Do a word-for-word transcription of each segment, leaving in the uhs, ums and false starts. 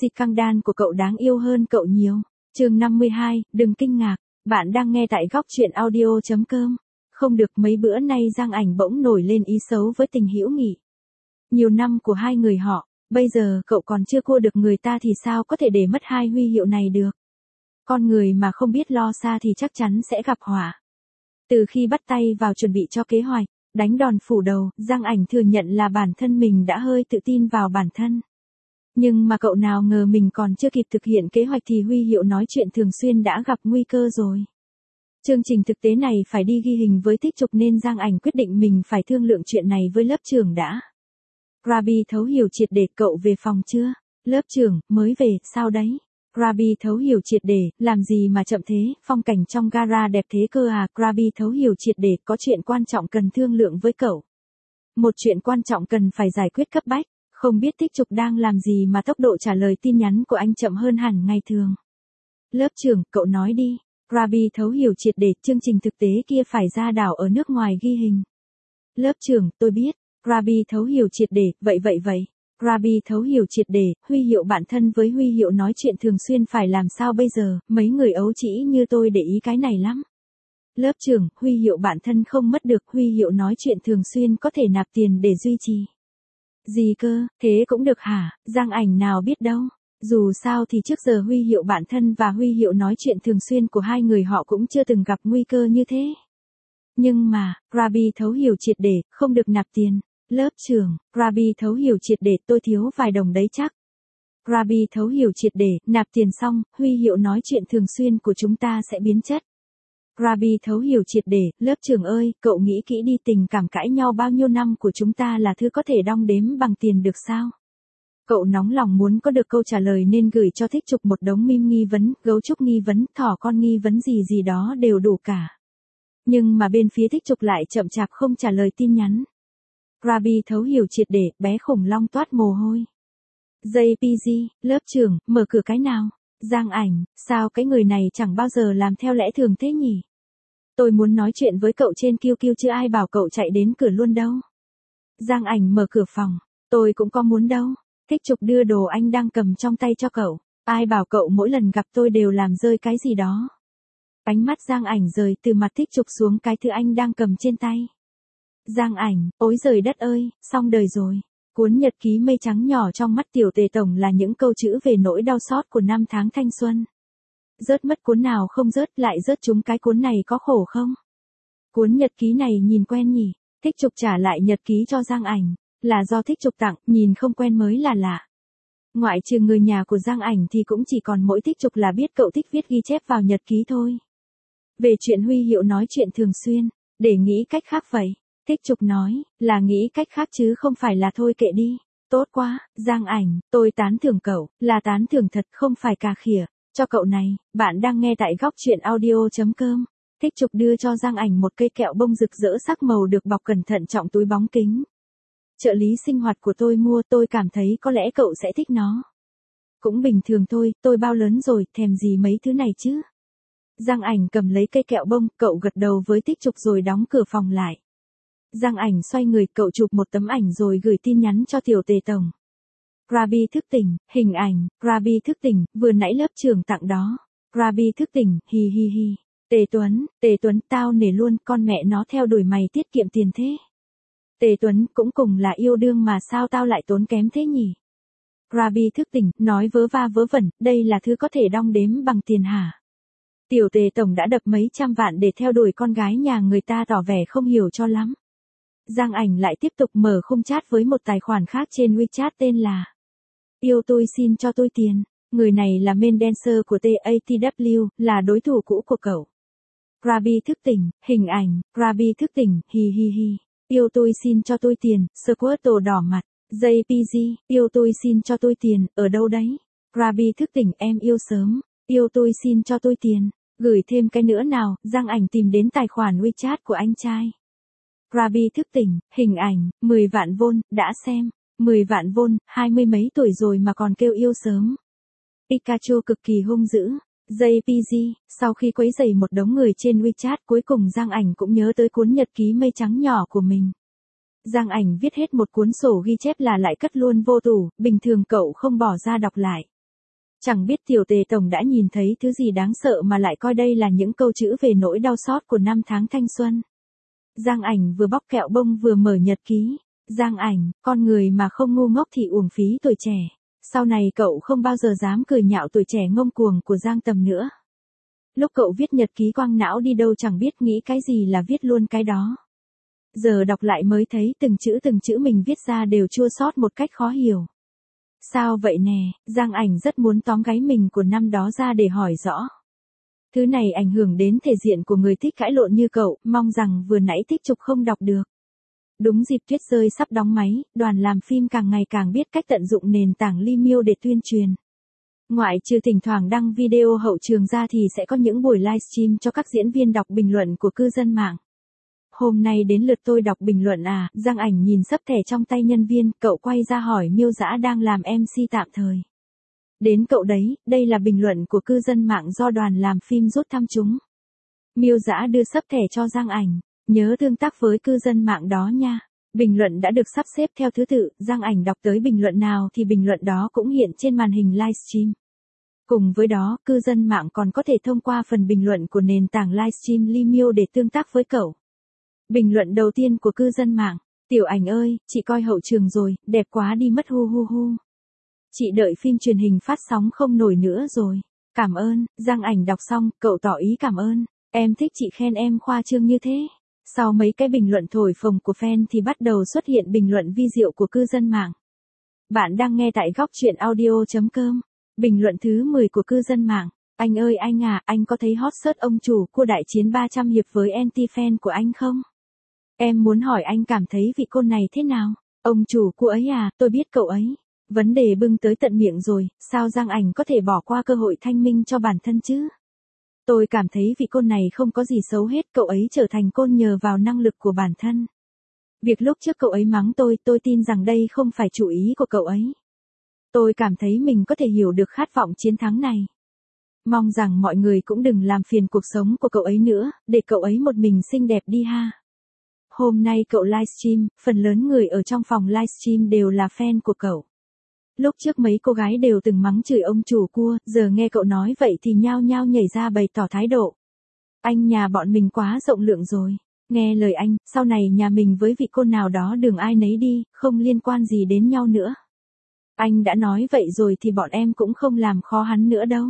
xê căng đan của cậu đáng yêu hơn cậu nhiều. Chương năm mươi hai, đừng kinh ngạc, bạn đang nghe tại góc truyện audio chấm com. Không được, mấy bữa nay Giang Ảnh bỗng nổi lên ý xấu với Tình Hữu Nghị. Nhiều năm của hai người họ, bây giờ cậu còn chưa cua được người ta thì sao có thể để mất hai huy hiệu này được. Con người mà không biết lo xa thì chắc chắn sẽ gặp họa. Từ khi bắt tay vào chuẩn bị cho kế hoạch, đánh đòn phủ đầu, Giang Ảnh thừa nhận là bản thân mình đã hơi tự tin vào bản thân. Nhưng mà cậu nào ngờ mình còn chưa kịp thực hiện kế hoạch thì huy hiệu nói chuyện thường xuyên đã gặp nguy cơ rồi. Chương trình thực tế này phải đi ghi hình với Thích Trục nên Giang Ảnh quyết định mình phải thương lượng chuyện này với lớp trưởng đã. Rabi thấu hiểu triệt để, cậu về phòng chưa? Lớp trưởng, mới về, sao đấy? Rabi thấu hiểu triệt để, làm gì mà chậm thế, phong cảnh trong gara đẹp thế cơ à? Rabi thấu hiểu triệt để, có chuyện quan trọng cần thương lượng với cậu. Một chuyện quan trọng cần phải giải quyết cấp bách, không biết Thích Trục đang làm gì mà tốc độ trả lời tin nhắn của anh chậm hơn hẳn ngày thường. Lớp trưởng, cậu nói đi. Rabi thấu hiểu triệt để, chương trình thực tế kia phải ra đảo ở nước ngoài ghi hình. Lớp trưởng, tôi biết. Rabi thấu hiểu triệt để, vậy vậy vậy. Rabi thấu hiểu triệt để, huy hiệu bạn thân với huy hiệu nói chuyện thường xuyên phải làm sao bây giờ, mấy người ấu trĩ như tôi để ý cái này lắm. Lớp trưởng, huy hiệu bạn thân không mất được, huy hiệu nói chuyện thường xuyên có thể nạp tiền để duy trì. Gì cơ, thế cũng được hả? Giang Ảnh nào biết đâu. Dù sao thì trước giờ huy hiệu bạn thân và huy hiệu nói chuyện thường xuyên của hai người họ cũng chưa từng gặp nguy cơ như thế. Nhưng mà, Rabi thấu hiểu triệt để, không được nạp tiền. Lớp trưởng, Rabi thấu hiểu triệt để, tôi thiếu vài đồng đấy chắc. Rabi thấu hiểu triệt để, nạp tiền xong, huy hiệu nói chuyện thường xuyên của chúng ta sẽ biến chất. Rabi thấu hiểu triệt để, lớp trưởng ơi, cậu nghĩ kỹ đi, tình cảm cãi nhau bao nhiêu năm của chúng ta là thứ có thể đong đếm bằng tiền được sao? Cậu nóng lòng muốn có được câu trả lời nên gửi cho Thích Trục một đống meme nghi vấn, gấu trúc nghi vấn, thỏ con nghi vấn gì gì đó đều đủ cả. Nhưng mà bên phía Thích Trục lại chậm chạp không trả lời tin nhắn. Rabi thấu hiểu triệt để, bé khủng long toát mồ hôi. jê pê giê, lớp trưởng, mở cửa cái nào? Giang Ảnh, sao cái người này chẳng bao giờ làm theo lẽ thường thế nhỉ? Tôi muốn nói chuyện với cậu trên Q Q chứ ai bảo cậu chạy đến cửa luôn đâu. Giang Ảnh mở cửa phòng, tôi cũng có muốn đâu. Thích Trục đưa đồ anh đang cầm trong tay cho cậu. Ai bảo cậu mỗi lần gặp tôi đều làm rơi cái gì đó. Ánh mắt Giang Ảnh rời từ mặt Thích Trục xuống cái thứ anh đang cầm trên tay. Giang Ảnh, ối giời đất ơi, xong đời rồi. Cuốn nhật ký mây trắng nhỏ trong mắt tiểu tề tổng là những câu chữ về nỗi đau xót của năm tháng thanh xuân. Rớt mất cuốn nào không rớt, lại rớt chúng cái cuốn này có khổ không? Cuốn nhật ký này nhìn quen nhỉ? Thích Trục trả lại nhật ký cho Giang Ảnh. Là do Thích Trục tặng, nhìn không quen mới là lạ. Ngoại trừ người nhà của Giang Ảnh thì cũng chỉ còn mỗi Thích Trục là biết cậu thích viết ghi chép vào nhật ký thôi. Về chuyện huy hiệu nói chuyện thường xuyên, để nghĩ cách khác vậy. Thích Trục nói, là nghĩ cách khác chứ không phải là thôi kệ đi. Tốt quá, Giang Ảnh, tôi tán thưởng cậu, là tán thưởng thật không phải cà khịa. Cho cậu này, bạn đang nghe tại góc truyện audio chấm com. Thích Trục đưa cho Giang Ảnh một cây kẹo bông rực rỡ sắc màu được bọc cẩn thận trong túi bóng kính. Trợ lý sinh hoạt của tôi mua, tôi cảm thấy có lẽ cậu sẽ thích nó. Cũng bình thường thôi, tôi bao lớn rồi, thèm gì mấy thứ này chứ. Giang Ảnh cầm lấy cây kẹo bông, cậu gật đầu với Thích Trục rồi đóng cửa phòng lại. Giang Ảnh xoay người, cậu chụp một tấm ảnh rồi gửi tin nhắn cho tiểu tề tổng. Rabi thức tỉnh, hình ảnh, Rabi thức tỉnh, vừa nãy lớp trưởng tặng đó. Rabi thức tỉnh, hi hi hi. Tề Tuấn, Tề Tuấn, tao nể luôn, con mẹ nó theo đuổi mày tiết kiệm tiền thế. Tề Tuấn, cũng cùng là yêu đương mà sao tao lại tốn kém thế nhỉ? Rabi thức tỉnh, nói vớ va vớ vẩn, đây là thứ có thể đong đếm bằng tiền hả? Tiểu Tề tổng đã đập mấy trăm vạn để theo đuổi con gái nhà người ta, tỏ vẻ không hiểu cho lắm. Giang Ảnh lại tiếp tục mở khung chat với một tài khoản khác trên WeChat tên là Yêu tôi xin cho tôi tiền. Người này là main dancer của tê a tê vê, là đối thủ cũ của cậu. Rabi thức tỉnh, hình ảnh, Rabi thức tỉnh, hi hi hi. Yêu tôi xin cho tôi tiền, Squirtle đỏ mặt. jê pê giê, yêu tôi xin cho tôi tiền, ở đâu đấy? Rabi thức tỉnh, em yêu sớm. Yêu tôi xin cho tôi tiền. Gửi thêm cái nữa nào, Giang Ảnh tìm đến tài khoản WeChat của anh trai. Rabi thức tỉnh, hình ảnh, mười vạn vôn, đã xem. mười vạn vôn, hai mươi mấy tuổi rồi mà còn kêu yêu sớm. Pikachu cực kỳ hung dữ. jê pê giê, sau khi quấy rầy một đống người trên WeChat, cuối cùng Giang Ảnh cũng nhớ tới cuốn nhật ký mây trắng nhỏ của mình. Giang Ảnh viết hết một cuốn sổ ghi chép là lại cất luôn vô tủ, bình thường cậu không bỏ ra đọc lại. Chẳng biết tiểu tề tổng đã nhìn thấy thứ gì đáng sợ mà lại coi đây là những câu chữ về nỗi đau xót của năm tháng thanh xuân. Giang Ảnh vừa bóc kẹo bông vừa mở nhật ký. Giang Ảnh, con người mà không ngu ngốc thì uổng phí tuổi trẻ. Sau này cậu không bao giờ dám cười nhạo tuổi trẻ ngông cuồng của Giang Tầm nữa. Lúc cậu viết nhật ký quăng não đi đâu chẳng biết nghĩ cái gì là viết luôn cái đó. Giờ đọc lại mới thấy từng chữ từng chữ mình viết ra đều chua xót một cách khó hiểu. Sao vậy nè, Giang Ảnh rất muốn tóm gáy mình của năm đó ra để hỏi rõ. Thứ này ảnh hưởng đến thể diện của người thích cãi lộn như cậu, mong rằng vừa nãy Thích Trục không đọc được. Đúng dịp Tuyết Rơi sắp đóng máy, đoàn làm phim càng ngày càng biết cách tận dụng nền tảng Vimeo để tuyên truyền. Ngoại trừ thỉnh thoảng đăng video hậu trường ra thì sẽ có những buổi livestream cho các diễn viên đọc bình luận của cư dân mạng. Hôm nay đến lượt tôi đọc bình luận à, Giang Ảnh nhìn sấp thẻ trong tay nhân viên, cậu quay ra hỏi Miêu Dã đang làm em xê tạm thời. Đến cậu đấy, đây là bình luận của cư dân mạng do đoàn làm phim rút thăm chúng. Miêu Dã đưa sấp thẻ cho Giang Ảnh, nhớ tương tác với cư dân mạng đó nha. Bình luận đã được sắp xếp theo thứ tự, Giang Ảnh đọc tới bình luận nào thì bình luận đó cũng hiện trên màn hình livestream. Cùng với đó, cư dân mạng còn có thể thông qua phần bình luận của nền tảng livestream Vimeo để tương tác với cậu. Bình luận đầu tiên của cư dân mạng, Tiểu Ảnh ơi, chị coi hậu trường rồi, đẹp quá đi mất hu hu hu. Chị đợi phim truyền hình phát sóng không nổi nữa rồi. Cảm ơn, Giang Ảnh đọc xong, cậu tỏ ý cảm ơn. Em thích chị khen em khoa trương như thế. Sau mấy cái bình luận thổi phồng của fan thì bắt đầu xuất hiện bình luận vi diệu của cư dân mạng. Bạn đang nghe tại góc truyện audio chấm com. Bình luận thứ mười của cư dân mạng. Anh ơi anh à, anh có thấy hot search ông chủ của đại chiến ba trăm hiệp với anti-fan của anh không? Em muốn hỏi anh cảm thấy vị cô này thế nào? Ông chủ cô ấy à, tôi biết cậu ấy. Vấn đề bưng tới tận miệng rồi, sao Giang Ảnh có thể bỏ qua cơ hội thanh minh cho bản thân chứ? Tôi cảm thấy vị cô này không có gì xấu hết, cậu ấy trở thành côn nhờ vào năng lực của bản thân. Việc lúc trước cậu ấy mắng tôi, tôi tin rằng đây không phải chủ ý của cậu ấy. Tôi cảm thấy mình có thể hiểu được khát vọng chiến thắng này. Mong rằng mọi người cũng đừng làm phiền cuộc sống của cậu ấy nữa, để cậu ấy một mình xinh đẹp đi ha. Hôm nay cậu livestream, phần lớn người ở trong phòng livestream đều là fan của cậu. Lúc trước mấy cô gái đều từng mắng chửi ông chủ cua, giờ nghe cậu nói vậy thì nhao nhao nhảy ra bày tỏ thái độ. Anh nhà bọn mình quá rộng lượng rồi. Nghe lời anh, sau này nhà mình với vị cô nào đó đường ai nấy đi, không liên quan gì đến nhau nữa. Anh đã nói vậy rồi thì bọn em cũng không làm khó hắn nữa đâu.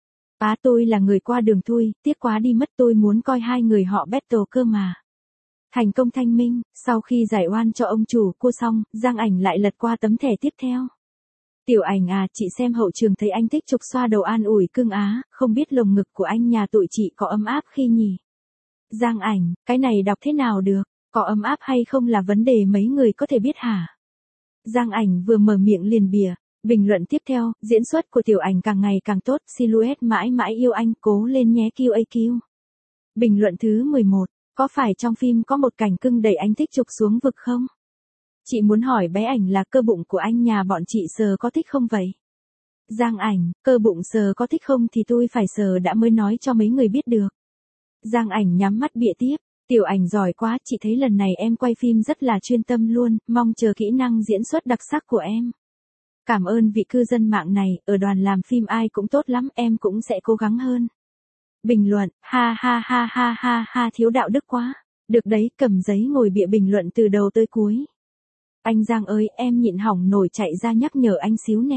Á tôi là người qua đường thui, tiếc quá đi mất, tôi muốn coi hai người họ battle cơ mà. Thành công thanh minh, sau khi giải oan cho ông chủ cua xong, Giang Ảnh lại lật qua tấm thẻ tiếp theo. Tiểu Ảnh à, chị xem hậu trường thấy anh Thích Trục xoa đầu an ủi cưng á, không biết lồng ngực của anh nhà tụi chị có ấm áp khi nhỉ? Giang Ảnh, cái này đọc thế nào được, có ấm áp hay không là vấn đề mấy người có thể biết hả? Giang Ảnh vừa mở miệng liền bìa, bình luận tiếp theo, diễn xuất của Tiểu Ảnh càng ngày càng tốt, silhouette mãi mãi yêu anh, cố lên nhé quy a quy. Bình luận thứ mười một, có phải trong phim có một cảnh cưng đẩy anh Thích Trục xuống vực không? Chị muốn hỏi bé Ảnh là cơ bụng của anh nhà bọn chị sờ có thích không vậy? Giang Ảnh, cơ bụng sờ có thích không thì tôi phải sờ đã mới nói cho mấy người biết được. Giang Ảnh nhắm mắt bịa tiếp, Tiểu Ảnh giỏi quá, chị thấy lần này em quay phim rất là chuyên tâm luôn, mong chờ kỹ năng diễn xuất đặc sắc của em. Cảm ơn vị cư dân mạng này, ở đoàn làm phim ai cũng tốt lắm, em cũng sẽ cố gắng hơn. Bình luận, ha ha ha ha ha ha thiếu đạo đức quá. Được đấy, cầm giấy ngồi bịa bình luận từ đầu tới cuối. Anh Giang ơi, em nhịn hỏng nổi chạy ra nhắc nhở anh xíu nè.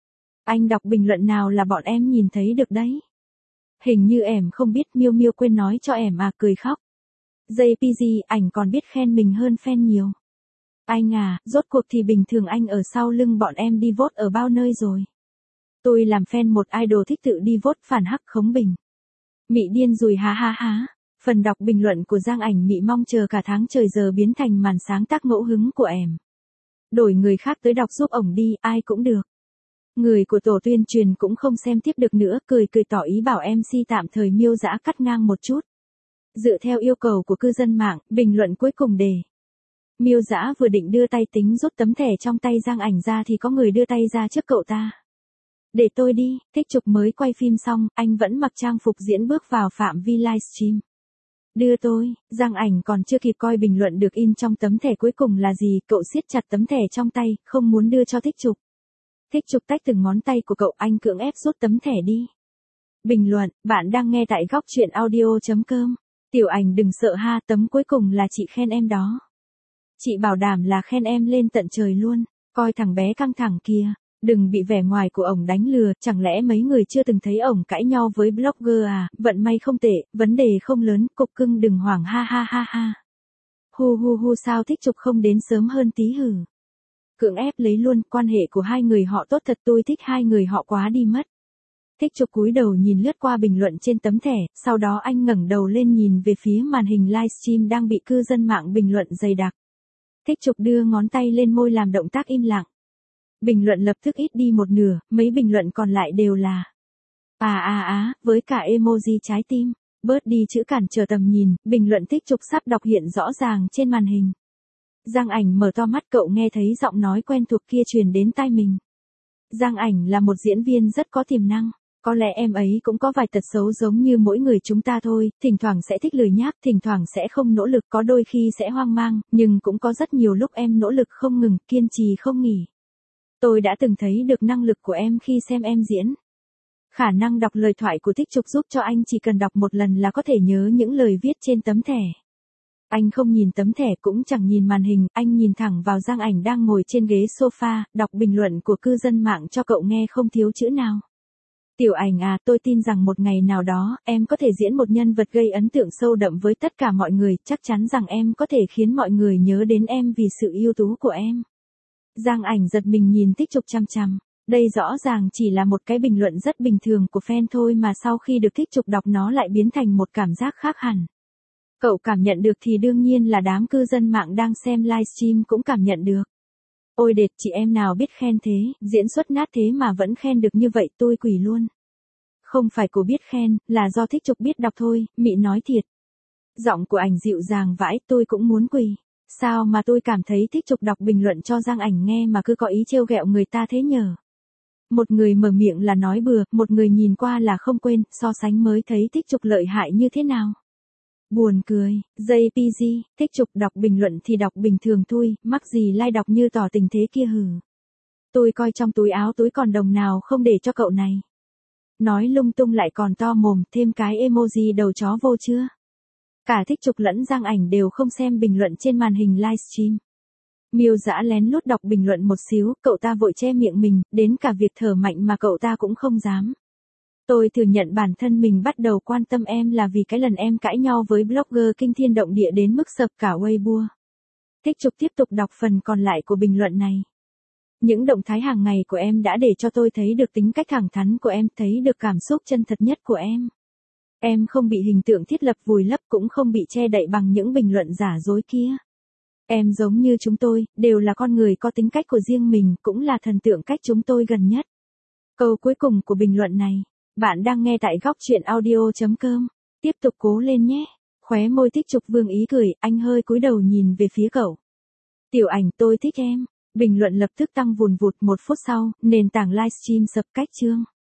Anh đọc bình luận nào là bọn em nhìn thấy được đấy. Hình như em không biết, Miêu Miêu quên nói cho em à, cười khóc. gi pê giê, ảnh còn biết khen mình hơn fan nhiều. Anh à, rốt cuộc thì bình thường anh ở sau lưng bọn em đi vote ở bao nơi rồi. Tôi làm fan một idol thích tự đi vote phản hắc khống bình. Mị điên rồi há há há. Phần đọc bình luận của Giang Ảnh Mị mong chờ cả tháng trời giờ biến thành màn sáng tác ngẫu hứng của em. Đổi người khác tới đọc giúp ổng đi, ai cũng được. Người của tổ tuyên truyền cũng không xem tiếp được nữa, cười cười tỏ ý bảo em xê tạm thời Miêu Dã cắt ngang một chút. Dựa theo yêu cầu của cư dân mạng, bình luận cuối cùng đề. Miêu Dã vừa định đưa tay tính rút tấm thẻ trong tay Giang Ảnh ra thì có người đưa tay ra trước cậu ta. Để tôi đi, Thích Trục mới quay phim xong, anh vẫn mặc trang phục diễn bước vào phạm vi livestream. Đưa tôi, Giang Ảnh còn chưa kịp coi bình luận được in trong tấm thẻ cuối cùng là gì, cậu siết chặt tấm thẻ trong tay, không muốn đưa cho Thích Trục. Thích Trục tách từng ngón tay của cậu, anh cưỡng ép rút tấm thẻ đi. Bình luận, bạn đang nghe tại góc truyện audio.com. Tiểu Ảnh đừng sợ ha, tấm cuối cùng là chị khen em đó. Chị bảo đảm là khen em lên tận trời luôn, coi thằng bé căng thẳng kia, đừng bị vẻ ngoài của ổng đánh lừa, chẳng lẽ mấy người chưa từng thấy ổng cãi nhau với blogger à, vận may không tệ, vấn đề không lớn, cục cưng đừng hoảng ha ha ha ha. Hu hu hu sao Thích Trục không đến sớm hơn tí hử. Cưỡng ép lấy luôn, quan hệ của hai người họ tốt thật, tôi thích hai người họ quá đi mất. Thích Trục cúi đầu nhìn lướt qua bình luận trên tấm thẻ, sau đó anh ngẩng đầu lên nhìn về phía màn hình livestream đang bị cư dân mạng bình luận dày đặc. Thích Trục đưa ngón tay lên môi làm động tác im lặng. Bình luận lập tức ít đi một nửa, mấy bình luận còn lại đều là à à á, với cả emoji trái tim, bớt đi chữ cản trở tầm nhìn, bình luận Thích Trục sắp đọc hiện rõ ràng trên màn hình. Giang Ảnh mở to mắt, cậu nghe thấy giọng nói quen thuộc kia truyền đến tai mình. Giang Ảnh là một diễn viên rất có tiềm năng. Có lẽ em ấy cũng có vài tật xấu giống như mỗi người chúng ta thôi, thỉnh thoảng sẽ thích lười nhác, thỉnh thoảng sẽ không nỗ lực, có đôi khi sẽ hoang mang, nhưng cũng có rất nhiều lúc em nỗ lực không ngừng, kiên trì không nghỉ. Tôi đã từng thấy được năng lực của em khi xem em diễn. Khả năng đọc lời thoại của Thích Trục giúp cho anh chỉ cần đọc một lần là có thể nhớ những lời viết trên tấm thẻ. Anh không nhìn tấm thẻ cũng chẳng nhìn màn hình, anh nhìn thẳng vào Giang Ảnh đang ngồi trên ghế sofa, đọc bình luận của cư dân mạng cho cậu nghe không thiếu chữ nào. Tiểu Ảnh à, tôi tin rằng một ngày nào đó, em có thể diễn một nhân vật gây ấn tượng sâu đậm với tất cả mọi người, chắc chắn rằng em có thể khiến mọi người nhớ đến em vì sự ưu tú của em. Giang Ảnh giật mình nhìn Thích Trục chăm chăm. Đây rõ ràng chỉ là một cái bình luận rất bình thường của fan thôi mà sau khi được Thích Trục đọc nó lại biến thành một cảm giác khác hẳn. Cậu cảm nhận được thì đương nhiên là đám cư dân mạng đang xem livestream cũng cảm nhận được. Ôi đệt, chị em nào biết khen thế, diễn xuất nát thế mà vẫn khen được như vậy, tôi quỳ luôn. Không phải cô biết khen, là do Thích Trục biết đọc thôi, Mị nói thiệt. Giọng của Ảnh dịu dàng vãi, tôi cũng muốn quỳ. Sao mà tôi cảm thấy Thích Trục đọc bình luận cho Giang Ảnh nghe mà cứ có ý trêu ghẹo người ta thế nhờ. Một người mở miệng là nói bừa, một người nhìn qua là không quên, so sánh mới thấy Thích Trục lợi hại như thế nào. Buồn cười, gi pê giê, Thích Trục đọc bình luận thì đọc bình thường thôi, mắc gì lai đọc như tỏ tình thế kia hử. Tôi coi trong túi áo túi còn đồng nào không để cho cậu này. Nói lung tung lại còn to mồm, thêm cái emoji đầu chó vô chưa. Cả Thích Trục lẫn Giang Ảnh đều không xem bình luận trên màn hình livestream. Miêu Dã lén lút đọc bình luận một xíu, cậu ta vội che miệng mình, đến cả việc thở mạnh mà cậu ta cũng không dám. Tôi thừa nhận bản thân mình bắt đầu quan tâm em là vì cái lần em cãi nhau với blogger kinh thiên động địa đến mức sập cả Weibo. Thích Trục tiếp tục đọc phần còn lại của bình luận này. Những động thái hàng ngày của em đã để cho tôi thấy được tính cách thẳng thắn của em, thấy được cảm xúc chân thật nhất của em. Em không bị hình tượng thiết lập vùi lấp, cũng không bị che đậy bằng những bình luận giả dối kia. Em giống như chúng tôi, đều là con người có tính cách của riêng mình, cũng là thần tượng cách chúng tôi gần nhất. Câu cuối cùng của bình luận này. Bạn đang nghe tại góc truyện audio.com. Tiếp tục cố lên nhé. Khóe môi Thích Trục vương ý cười, anh hơi cúi đầu nhìn về phía cậu. Tiểu Ảnh, tôi thích em. Bình luận lập tức tăng vùn vụt, một phút sau, nền tảng livestream sập cách chương.